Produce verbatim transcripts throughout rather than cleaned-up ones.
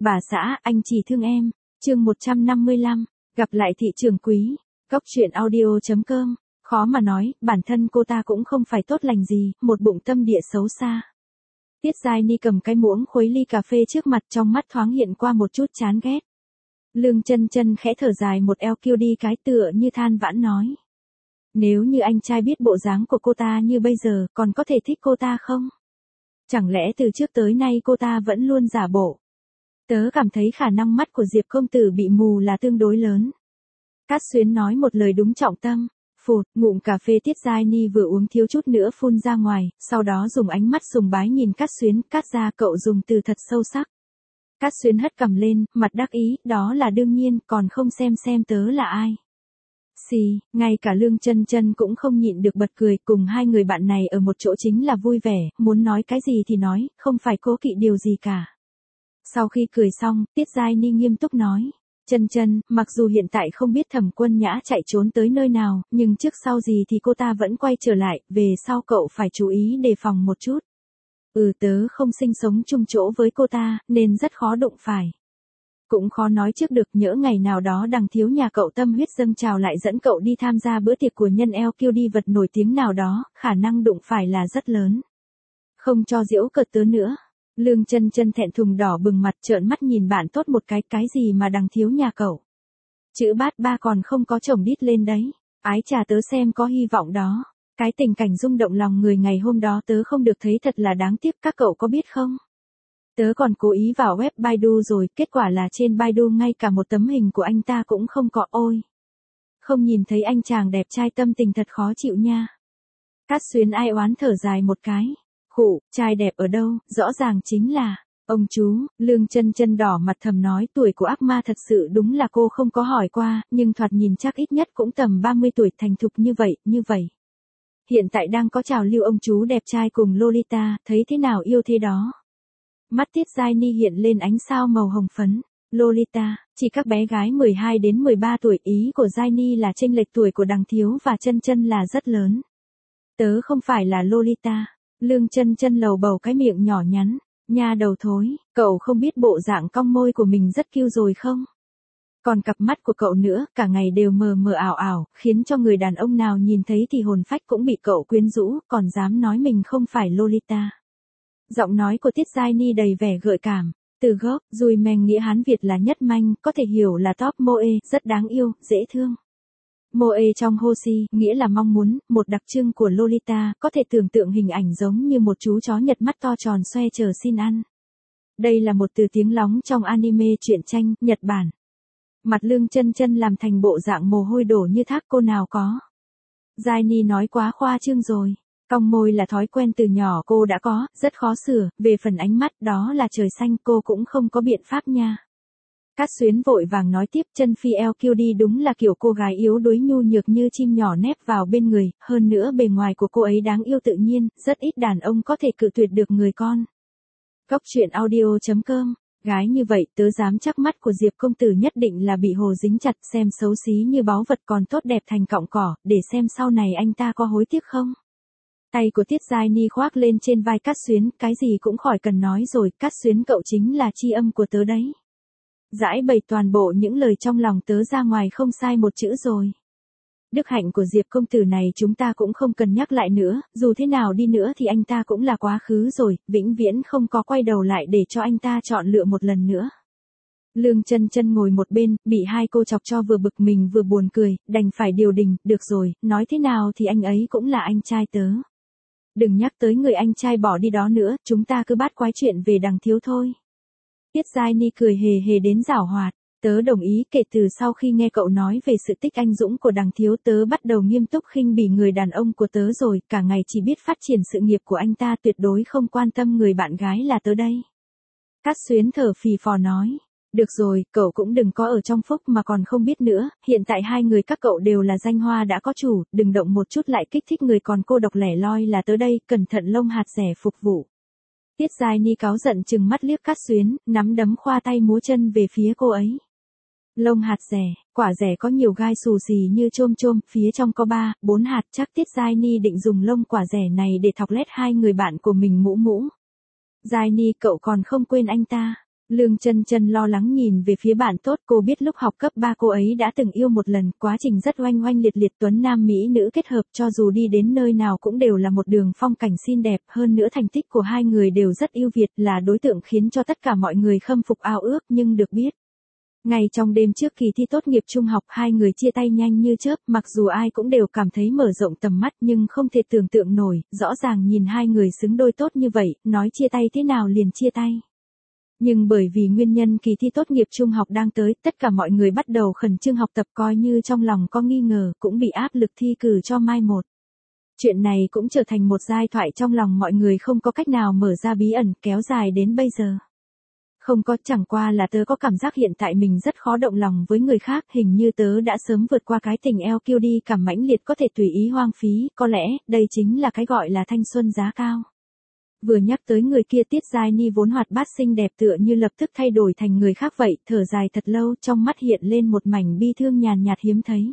Bà xã, anh chỉ thương em. Chương một trăm năm mươi lăm, gặp lại thị trường quý. Góc truyện audio.com. Khó mà nói, bản thân cô ta cũng không phải tốt lành gì, một bụng tâm địa xấu xa. Tiết Giai Ni cầm cái muỗng khuấy ly cà phê trước mặt, trong mắt thoáng hiện qua một chút chán ghét. Lương Chân Chân khẽ thở dài một eo kiêu đi cái, tựa như than vãn nói. Nếu như anh trai biết bộ dáng của cô ta như bây giờ, còn có thể thích cô ta không? Chẳng lẽ từ trước tới nay cô ta vẫn luôn giả bộ? Tớ cảm thấy khả năng mắt của Diệp công tử bị mù là tương đối lớn. Cát Xuyến nói một lời đúng trọng tâm. Phụt, ngụm cà phê Tiết Giai Ni vừa uống thiếu chút nữa phun ra ngoài, sau đó dùng ánh mắt sùng bái nhìn Cát Xuyến, Cát gia cậu dùng từ thật sâu sắc. Cát Xuyến hất cằm lên, mặt đắc ý, đó là đương nhiên, còn không xem xem tớ là ai. Xì, ngay cả Lương Chân Chân cũng không nhịn được bật cười, cùng hai người bạn này ở một chỗ chính là vui vẻ, muốn nói cái gì thì nói, không phải cố kỵ điều gì cả. Sau khi cười xong, Tiết Giai Ni nghiêm túc nói. Chân Chân, mặc dù hiện tại không biết Thẩm Quân Nhã chạy trốn tới nơi nào, nhưng trước sau gì thì cô ta vẫn quay trở lại, về sau cậu phải chú ý đề phòng một chút. Ừ, tớ không sinh sống chung chỗ với cô ta, nên rất khó đụng phải. Cũng khó nói trước được, nhỡ ngày nào đó Đằng thiếu nhà cậu tâm huyết dâng trào lại dẫn cậu đi tham gia bữa tiệc của nhân eo kiêu đi vật nổi tiếng nào đó, khả năng đụng phải là rất lớn. Không cho giễu cợt tớ nữa. Lương Chân Chân thẹn thùng đỏ bừng mặt, trợn mắt nhìn bạn tốt một cái, cái gì mà Đằng thiếu nhà cậu. Chữ bát ba còn không có chồng đít lên đấy. Ái chà, tớ xem có hy vọng đó. Cái tình cảnh rung động lòng người ngày hôm đó tớ không được thấy thật là đáng tiếc, các cậu có biết không? Tớ còn cố ý vào web Baidu rồi, kết quả là trên Baidu ngay cả một tấm hình của anh ta cũng không có, ôi. Không nhìn thấy anh chàng đẹp trai, tâm tình thật khó chịu nha. Cát Xuyến ai oán thở dài một cái. Khụ, trai đẹp ở đâu, rõ ràng chính là, ông chú. Lương Chân Chân đỏ mặt thầm nói, tuổi của ác ma thật sự đúng là cô không có hỏi qua, nhưng thoạt nhìn chắc ít nhất cũng tầm ba mươi tuổi, thành thục như vậy, như vậy. Hiện tại đang có trào lưu ông chú đẹp trai cùng Lolita, thấy thế nào yêu thế đó. Mắt Tiết Giai Ni hiện lên ánh sao màu hồng phấn. Lolita, chỉ các bé gái mười hai đến mười ba tuổi, ý của Giai Ni là chênh lệch tuổi của Đằng thiếu và Chân Chân là rất lớn. Tớ không phải là Lolita. Lương Chân Chân lầu bầu cái miệng nhỏ nhắn. Nha đầu thối, cậu không biết bộ dạng cong môi của mình rất cute rồi không? Còn cặp mắt của cậu nữa, cả ngày đều mờ mờ ảo ảo, khiến cho người đàn ông nào nhìn thấy thì hồn phách cũng bị cậu quyến rũ, còn dám nói mình không phải Lolita. Giọng nói của Tiết Giai Ni đầy vẻ gợi cảm. Từ gốc, dùi mèng nghĩa Hán Việt là nhất manh, có thể hiểu là top moe, rất đáng yêu, dễ thương. Moe trong Hoshi, nghĩa là mong muốn, một đặc trưng của Lolita, có thể tưởng tượng hình ảnh giống như một chú chó Nhật mắt to tròn xoe chờ xin ăn. Đây là một từ tiếng lóng trong anime truyện tranh, Nhật Bản. Mặt Lương Chân Chân làm thành bộ dạng mồ hôi đổ như thác, cô nào có. Giai Ni nói quá khoa trương rồi. Cong môi là thói quen từ nhỏ cô đã có, rất khó sửa, về phần ánh mắt đó là trời xanh, cô cũng không có biện pháp nha. Cát Xuyến vội vàng nói tiếp, Chân Phi eo kiêu đi đúng là kiểu cô gái yếu đuối nhu nhược như chim nhỏ nép vào bên người, hơn nữa bề ngoài của cô ấy đáng yêu tự nhiên, rất ít đàn ông có thể cự tuyệt được người con. Góc truyện audio.com. Gái như vậy, tớ dám chắc mắt của Diệp công tử nhất định là bị hồ dính chặt, xem xấu xí như báu vật còn tốt đẹp thành cọng cỏ, để xem sau này anh ta có hối tiếc không. Tay của Tiết Giai Ni khoác lên trên vai Cát Xuyến, cái gì cũng khỏi cần nói rồi, Cát Xuyến cậu chính là tri âm của tớ đấy. Giải bày toàn bộ những lời trong lòng tớ ra ngoài không sai một chữ rồi. Đức hạnh của Diệp công tử này chúng ta cũng không cần nhắc lại nữa, dù thế nào đi nữa thì anh ta cũng là quá khứ rồi, vĩnh viễn không có quay đầu lại để cho anh ta chọn lựa một lần nữa. Lương Chân Chân ngồi một bên, bị hai cô chọc cho vừa bực mình vừa buồn cười, đành phải điều đình, được rồi, nói thế nào thì anh ấy cũng là anh trai tớ. Đừng nhắc tới người anh trai bỏ đi đó nữa, chúng ta cứ bát quái chuyện về Đằng thiếu thôi. Tiết Giai Ni cười hề hề đến giảo hoạt. Tớ đồng ý, kể từ sau khi nghe cậu nói về sự tích anh dũng của Đằng thiếu, tớ bắt đầu nghiêm túc khinh bỉ người đàn ông của tớ rồi, cả ngày chỉ biết phát triển sự nghiệp của anh ta, tuyệt đối không quan tâm người bạn gái là tớ đây. Cát Xuyến thở phì phò nói. Được rồi, cậu cũng đừng có ở trong phúc mà còn không biết nữa, hiện tại hai người các cậu đều là danh hoa đã có chủ, đừng động một chút lại kích thích người còn cô độc lẻ loi là tớ đây, cẩn thận lông hạt rẻ phục vụ. Tiết Giai Ni cáu giận chừng mắt liếc Cát Xuyến, nắm đấm khoa tay múa chân về phía cô ấy. Lông hạt rẻ, quả rẻ có nhiều gai xù xì như chôm chôm, phía trong có ba, bốn hạt, chắc Tiết Giai Ni định dùng lông quả rẻ này để thọc lét hai người bạn của mình mũ mũ. Giai Ni cậu còn không quên anh ta. Lương Chân Chân lo lắng nhìn về phía bạn tốt, cô biết lúc học cấp ba cô ấy đã từng yêu một lần, quá trình rất oanh oanh liệt liệt, tuấn nam mỹ nữ kết hợp, cho dù đi đến nơi nào cũng đều là một đường phong cảnh xinh đẹp, hơn nữa thành tích của hai người đều rất ưu việt, là đối tượng khiến cho tất cả mọi người khâm phục ao ước, nhưng được biết. Ngay trong đêm trước kỳ thi tốt nghiệp trung học, hai người chia tay nhanh như chớp, mặc dù ai cũng đều cảm thấy mở rộng tầm mắt nhưng không thể tưởng tượng nổi, rõ ràng nhìn hai người xứng đôi tốt như vậy, nói chia tay thế nào liền chia tay. Nhưng bởi vì nguyên nhân kỳ thi tốt nghiệp trung học đang tới, tất cả mọi người bắt đầu khẩn trương học tập, coi như trong lòng có nghi ngờ, cũng bị áp lực thi cử cho mai một. Chuyện này cũng trở thành một giai thoại trong lòng mọi người, không có cách nào mở ra bí ẩn, kéo dài đến bây giờ. Không có, chẳng qua là tớ có cảm giác hiện tại mình rất khó động lòng với người khác, hình như tớ đã sớm vượt qua cái tình eo kiêu đi cảm mãnh liệt có thể tùy ý hoang phí, có lẽ, đây chính là cái gọi là thanh xuân giá cao. Vừa nhắc tới người kia, Tiết Giai Ni vốn hoạt bát xinh đẹp tựa như lập tức thay đổi thành người khác vậy, thở dài thật lâu, trong mắt hiện lên một mảnh bi thương nhàn nhạt hiếm thấy.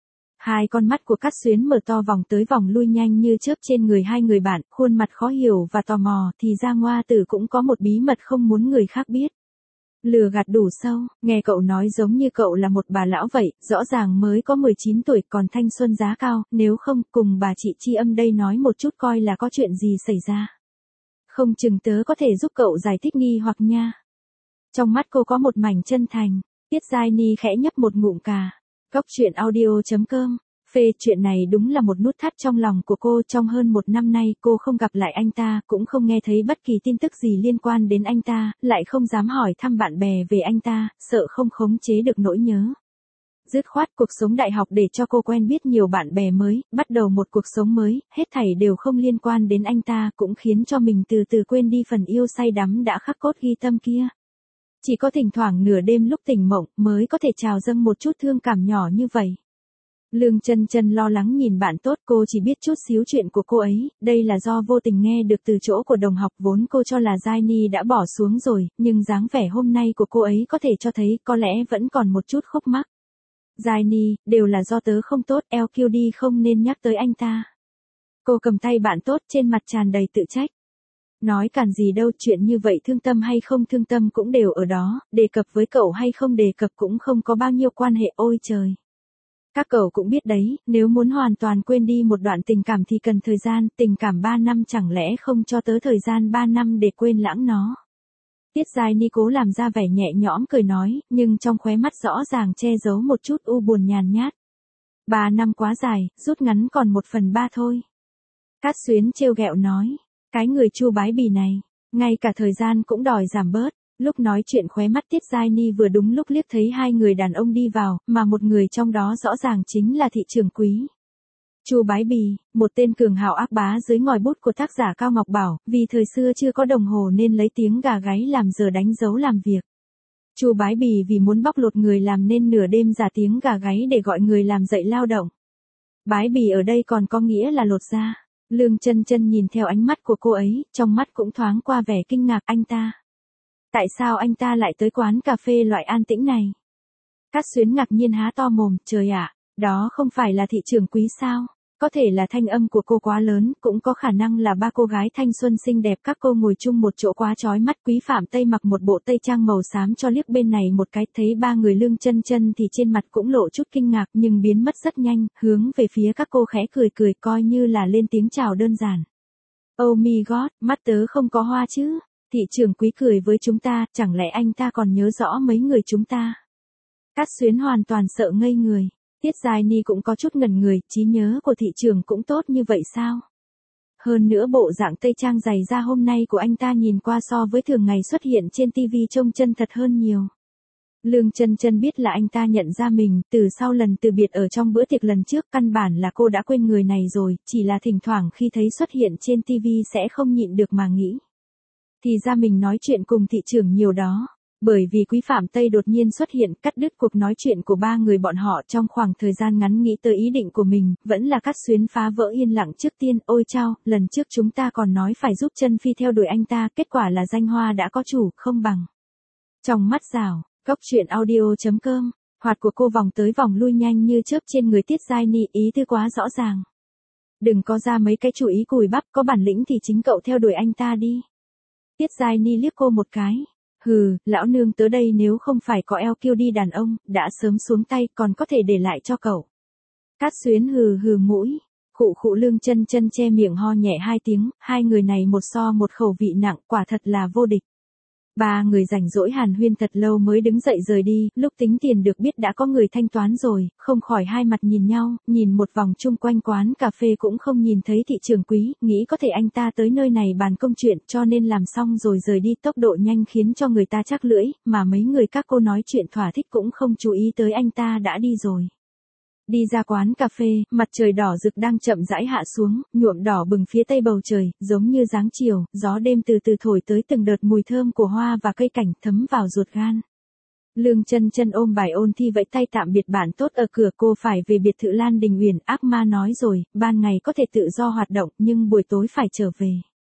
Hai con mắt của Cát Xuyến mở to vòng tới vòng lui nhanh như chớp trên người hai người bạn, khuôn mặt khó hiểu và tò mò, thì ra Ngoa Tử cũng có một bí mật không muốn người khác biết. Lừa gạt đủ sâu, nghe cậu nói giống như cậu là một bà lão vậy, rõ ràng mới có mười chín tuổi còn thanh xuân giá cao, nếu không, cùng bà chị Tri Âm đây nói một chút coi là có chuyện gì xảy ra. Không chừng tớ có thể giúp cậu giải thích nghi hoặc nha. Trong mắt cô có một mảnh chân thành, Tiết Giai Ni khẽ nhấp một ngụm cà. Góc truyện audio chấm com, phê, chuyện này đúng là một nút thắt trong lòng của cô, trong hơn một năm nay cô không gặp lại anh ta, cũng không nghe thấy bất kỳ tin tức gì liên quan đến anh ta, lại không dám hỏi thăm bạn bè về anh ta, sợ không khống chế được nỗi nhớ. Dứt khoát cuộc sống đại học để cho cô quen biết nhiều bạn bè mới, bắt đầu một cuộc sống mới, hết thảy đều không liên quan đến anh ta, cũng khiến cho mình từ từ quên đi phần yêu say đắm đã khắc cốt ghi tâm kia. Chỉ có thỉnh thoảng nửa đêm lúc tỉnh mộng mới có thể trào dâng một chút thương cảm nhỏ như vậy. Lương Chân Chân lo lắng nhìn bạn tốt, cô chỉ biết chút xíu chuyện của cô ấy, đây là do vô tình nghe được từ chỗ của đồng học, vốn cô cho là Giai Ni đã bỏ xuống rồi, nhưng dáng vẻ hôm nay của cô ấy có thể cho thấy có lẽ vẫn còn một chút khúc mắc. Giai Ni, đều là do tớ không tốt, eo kiêu đi không nên nhắc tới anh ta. Cô cầm tay bạn tốt, trên mặt tràn đầy tự trách. Nói càn gì đâu, chuyện như vậy thương tâm hay không thương tâm cũng đều ở đó, đề cập với cậu hay không đề cập cũng không có bao nhiêu quan hệ, ôi trời. Các cậu cũng biết đấy, nếu muốn hoàn toàn quên đi một đoạn tình cảm thì cần thời gian, tình cảm ba năm chẳng lẽ không cho tớ thời gian ba năm để quên lãng nó. Tiết Giai Ni cố làm ra vẻ nhẹ nhõm cười nói, nhưng trong khóe mắt rõ ràng che giấu một chút u buồn nhàn nhát. Ba năm quá dài, rút ngắn còn một phần ba thôi. Cát Xuyến trêu ghẹo nói, cái người Chu Bái Bì này, ngay cả thời gian cũng đòi giảm bớt. Lúc nói chuyện khóe mắt Tiết Giai Ni vừa đúng lúc liếc thấy hai người đàn ông đi vào, mà một người trong đó rõ ràng chính là thị trưởng Quý. Chu Bái Bì, một tên cường hào ác bá dưới ngòi bút của tác giả Cao Ngọc Bảo, vì thời xưa chưa có đồng hồ nên lấy tiếng gà gáy làm giờ đánh dấu làm việc. Chu Bái Bì vì muốn bóc lột người làm nên nửa đêm giả tiếng gà gáy để gọi người làm dậy lao động. Bái Bì ở đây còn có nghĩa là lột da. Lương Chân Chân nhìn theo ánh mắt của cô ấy, trong mắt cũng thoáng qua vẻ kinh ngạc, anh ta. Tại sao anh ta lại tới quán cà phê loại an tĩnh này? Cát Xuyến ngạc nhiên há to mồm, trời ạ, đó không phải là thị trưởng Quý sao? Có thể là thanh âm của cô quá lớn, cũng có khả năng là ba cô gái thanh xuân xinh đẹp các cô ngồi chung một chỗ quá chói mắt. Quý Phạm Tây mặc một bộ tây trang màu xám cho liếc bên này một cái, thấy ba người Lương Chân Chân thì trên mặt cũng lộ chút kinh ngạc nhưng biến mất rất nhanh, hướng về phía các cô khẽ cười cười coi như là lên tiếng chào đơn giản. Oh my god, mắt tớ không có hoa chứ? Thị trưởng Quý cười với chúng ta, chẳng lẽ anh ta còn nhớ rõ mấy người chúng ta? Cát Xuyến hoàn toàn sợ ngây người. Tiết Giai Ni cũng có chút ngẩn người, trí nhớ của thị trường cũng tốt như vậy sao? Hơn nữa bộ dạng tây trang dày da hôm nay của anh ta nhìn qua so với thường ngày xuất hiện trên ti vi trông chân thật hơn nhiều. Lương Chân Chân biết là anh ta nhận ra mình, từ sau lần từ biệt ở trong bữa tiệc lần trước, căn bản là cô đã quên người này rồi, chỉ là thỉnh thoảng khi thấy xuất hiện trên ti vi sẽ không nhịn được mà nghĩ. Thì ra mình nói chuyện cùng thị trưởng nhiều đó. Bởi vì Quý Phạm Tây đột nhiên xuất hiện, cắt đứt cuộc nói chuyện của ba người bọn họ trong khoảng thời gian ngắn, nghĩ tới ý định của mình, vẫn là Cát Xuyến phá vỡ yên lặng trước tiên, ôi chao, lần trước chúng ta còn nói phải giúp Chân Phi theo đuổi anh ta, kết quả là danh hoa đã có chủ, không bằng. Trong mắt rào, góc truyện audio chấm com, hoạt của cô vòng tới vòng lui nhanh như chớp trên người Tiết Giai Ni, ý tư quá rõ ràng. Đừng có ra mấy cái chủ ý cùi bắp, có bản lĩnh thì chính cậu theo đuổi anh ta đi. Tiết Giai Ni liếc cô một cái. Hừ, lão nương tới đây nếu không phải có eo kiêu đi đàn ông, đã sớm xuống tay còn có thể để lại cho cậu. Cát Xuyến hừ hừ mũi. Khụ khụ Lương Chân Chân che miệng ho nhẹ hai tiếng, hai người này một so một khẩu vị nặng, quả thật là vô địch. Ba người rảnh rỗi hàn huyên thật lâu mới đứng dậy rời đi, lúc tính tiền được biết đã có người thanh toán rồi, không khỏi hai mặt nhìn nhau, nhìn một vòng chung quanh quán cà phê cũng không nhìn thấy thị trường quý, nghĩ có thể anh ta tới nơi này bàn công chuyện cho nên làm xong rồi rời đi tốc độ nhanh khiến cho người ta chắc lưỡi, mà mấy người các cô nói chuyện thỏa thích cũng không chú ý tới anh ta đã đi rồi. Đi ra quán cà phê, mặt trời đỏ rực đang chậm rãi hạ xuống, nhuộm đỏ bừng phía tây bầu trời, giống như dáng chiều, gió đêm từ từ thổi tới từng đợt mùi thơm của hoa và cây cảnh thấm vào ruột gan. Lương Chân Chân ôm bài ôn thi vẫy tay tạm biệt bạn tốt ở cửa, cô phải về biệt thự Lan Đình Uyển, ác ma nói rồi, ban ngày có thể tự do hoạt động nhưng buổi tối phải trở về.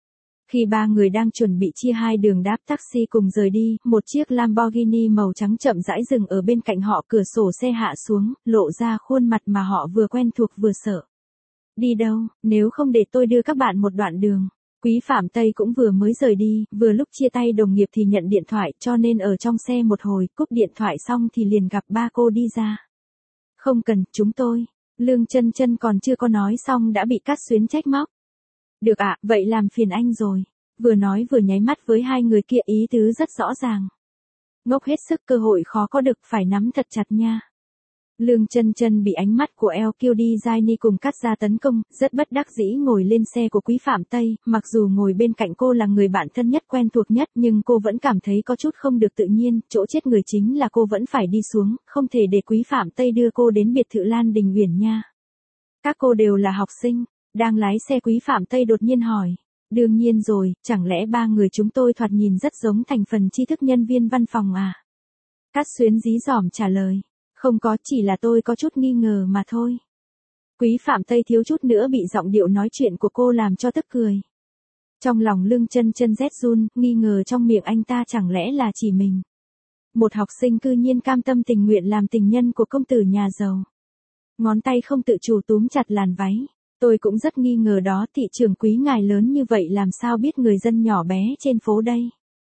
Khi ba người đang chuẩn bị chia hai đường đáp taxi cùng rời đi, một chiếc Lamborghini màu trắng chậm rãi dừng ở bên cạnh họ, cửa sổ xe hạ xuống, lộ ra khuôn mặt mà họ vừa quen thuộc vừa sợ. Đi đâu, nếu không để tôi đưa các bạn một đoạn đường. Quý Phạm Tây cũng vừa mới rời đi, vừa lúc chia tay đồng nghiệp thì nhận điện thoại cho nên ở trong xe một hồi, cúp điện thoại xong thì liền gặp ba cô đi ra. Không cần, chúng tôi. Lương Chân Chân còn chưa có nói xong đã bị Cát Xuyến trách móc. Được ạ, à, vậy làm phiền anh rồi. Vừa nói vừa nháy mắt với hai người kia, ý tứ rất rõ ràng. Ngốc hết sức, cơ hội khó có được, phải nắm thật chặt nha. Lương Chân Chân bị ánh mắt của eo kiêu đi dai ni cùng cắt ra tấn công, rất bất đắc dĩ ngồi lên xe của Quý Phạm Tây, mặc dù ngồi bên cạnh cô là người bạn thân nhất quen thuộc nhất nhưng cô vẫn cảm thấy có chút không được tự nhiên, chỗ chết người chính là cô vẫn phải đi xuống, không thể để Quý Phạm Tây đưa cô đến biệt thự Lan Đình Uyển nha. Các cô đều là học sinh. Đang lái xe Quý Phạm Tây đột nhiên hỏi. Đương nhiên rồi, chẳng lẽ ba người chúng tôi thoạt nhìn rất giống thành phần tri thức nhân viên văn phòng à? Cát Xuyến dí dỏm trả lời. Không có, chỉ là tôi có chút nghi ngờ mà thôi. Quý Phạm Tây thiếu chút nữa bị giọng điệu nói chuyện của cô làm cho tức cười. Trong lòng Lương Chân Chân rét run, nghi ngờ trong miệng anh ta chẳng lẽ là chỉ mình. Một học sinh cư nhiên cam tâm tình nguyện làm tình nhân của công tử nhà giàu. Ngón tay không tự chủ túm chặt làn váy. Tôi cũng rất nghi ngờ đó, thị trường quý ngài lớn như vậy làm sao biết người dân nhỏ bé trên phố đây.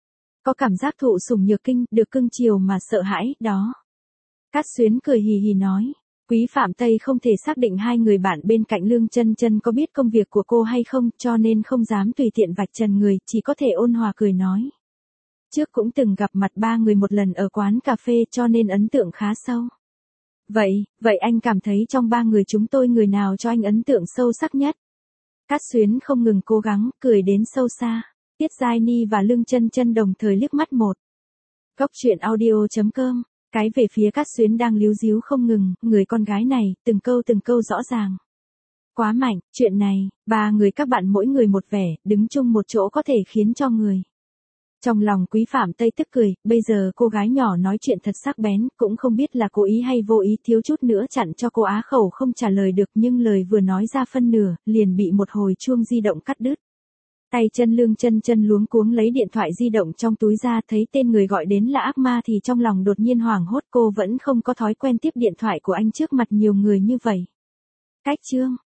Có cảm giác thụ sủng nhược kinh, được cưng chiều mà sợ hãi, đó. Cát Xuyến cười hì hì nói. Quý Phạm Tây không thể xác định hai người bạn bên cạnh Lương Chân Chân có biết công việc của cô hay không, cho nên không dám tùy tiện vạch trần người, chỉ có thể ôn hòa cười nói. Trước cũng từng gặp mặt ba người một lần ở quán cà phê cho nên ấn tượng khá sâu. Vậy, vậy anh cảm thấy trong ba người chúng tôi người nào cho anh ấn tượng sâu sắc nhất? Cát Xuyến không ngừng cố gắng, cười đến sâu xa. Tiết Giai Ni và Lương Chân Chân đồng thời liếc mắt một. Góc truyện audio chấm com. Cái về phía Cát Xuyến đang líu díu không ngừng, người con gái này, từng câu từng câu rõ ràng. Quá mạnh, chuyện này, ba người các bạn mỗi người một vẻ, đứng chung một chỗ có thể khiến cho người. Trong lòng Quý Phạm Tây tức cười, bây giờ cô gái nhỏ nói chuyện thật sắc bén, cũng không biết là cố ý hay vô ý, thiếu chút nữa chặn cho cô á khẩu không trả lời được, nhưng lời vừa nói ra phân nửa, liền bị một hồi chuông di động cắt đứt. Tay chân Lương Chân Chân luống cuống lấy điện thoại di động trong túi ra, thấy tên người gọi đến là ác ma thì trong lòng đột nhiên hoảng hốt, cô vẫn không có thói quen tiếp điện thoại của anh trước mặt nhiều người như vậy. Cách chương